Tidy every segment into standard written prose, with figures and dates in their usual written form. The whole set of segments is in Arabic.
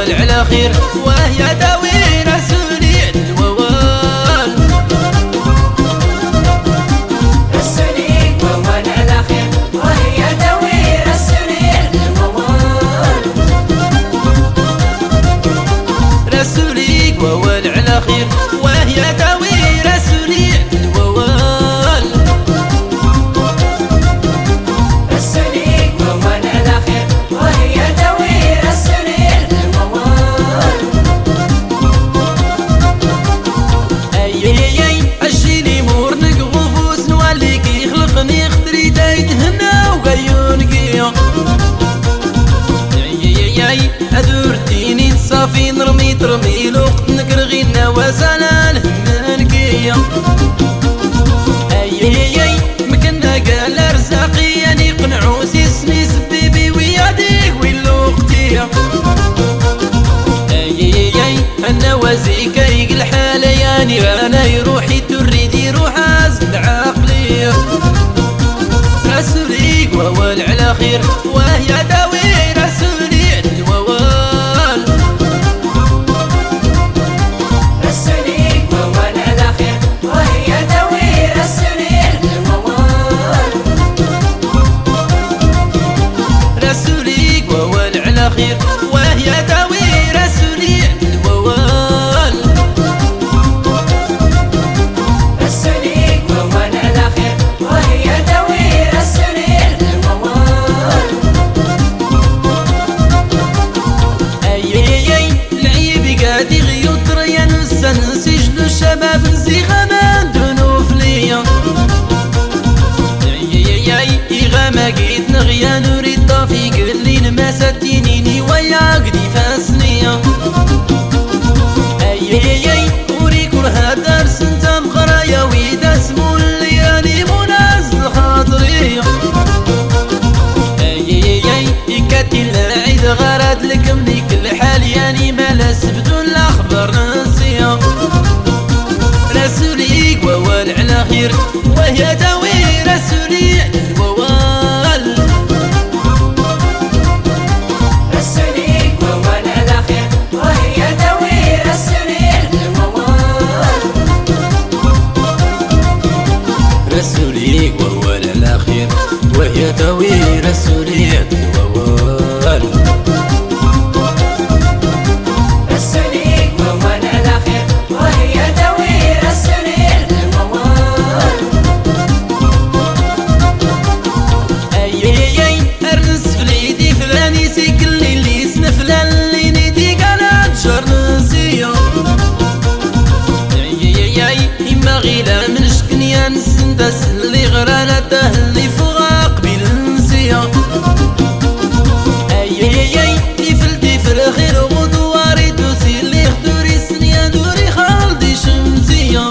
على خير وهي داوي رسولي الووال. رسولي ووال على خير وهي داوي رسولي الووال. رسولي ووال على خير وهي داوي رسولي الووال. رسولي ووال على خير وهي داوي رسولي الووال. اي اجيني مور نقغفوس نوليك يخلقني خدري تايتهنا وقيون قيا. اي ادور ديني تصافي نرمي ترمي لوقت نكرغينا وزلال من قيا. اي مكنا قال رزاقي يعني قنعو سيسني سبيبي وياديك ويلوقتي. اي انا وزيك ريق الحالة يعني انا يروحي تريدي روح ازل عقلي. رسولي ووال على خير وهي داوي رسولي الووال. رسولي ووال على خير وهي داوي رسولي الووال. رسولي ووال على خير وهي داوي رسولي الووال. رسولي ووال على خير وهي داوي رسولي الووال. اي العيب قاعد يغيط ريان السن سجن الشباب نزيغة من دنوف ليا. اي غاما قيت نغيا نوري الطافي قل لي ما ستينيني ويا عقدي فاسنية. اي وريك هذا رسنت مقرايا ويدا سمو الليالي منازل خاطري. اي كاتي العيد غراد لك منيك الحال يعني ما لاس بدون الاخبار نسيا. رسولي ووال على خير وهي داوي رسولي الووال. رسولي ووال على خير وهي داوي رسولي الووال. رسولي ووال على خير وهي داوي رسولي الووال. رسولي ووال على خير وهي داوي رسولي الووال. اي ارنس فليدي فلاني سيكل اللي سنفلان اللي نيدي قالت جر نسيا. اي ما غيلا من شكنيا نسندس اللي غرانته اللي فوق قبيل نسيا. اي تيفل خير غدواري دوسي اللي خدوري سنيا دوري خالدي شمسية.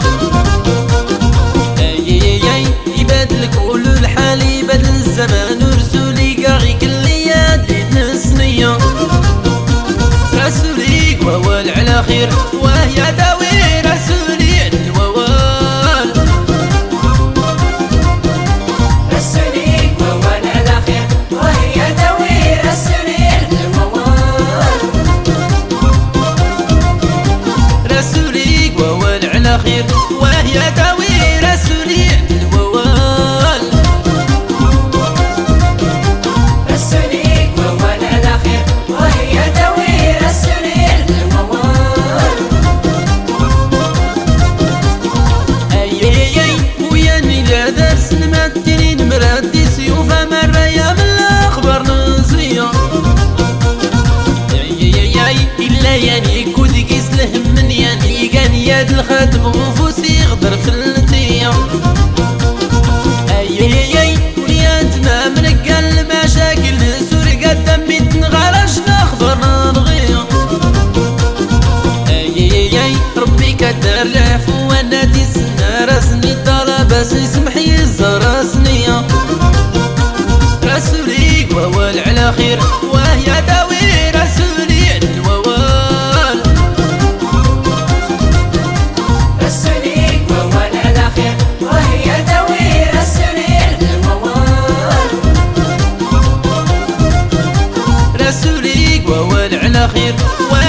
اي يبادل كل الحال يبادل الزمان ورسولي قاغي كل يد نسنية. رسولي ووال على خير وهي داوي رسولي الووال. رسولي ووال على خير وهي داوي رسولي الووال. رسولي ووال على خير وهي داوي رسولي الووال. رسولي ووال على خير وهي داوي رسولي الووال. اي ويا نيلا درس نمتني نمردي سيوفا مريا من الاخبار نزية. اي الا يعني كود كيس لهم من يعني كان يد الخاتم غفوسي غدر في النتية. اي وليات ما منك المشاكل نسور قدام بيت نغرش نخضر نغيا. اي ربي كدار العفو وانا دي سنة راسني طلبة سمحي الزراسني. رسولي ووال على خير وهي داوي رسولي الووال. رسولي ووال على خير وهي داوي رسولي الووال. رسولي ووال على خير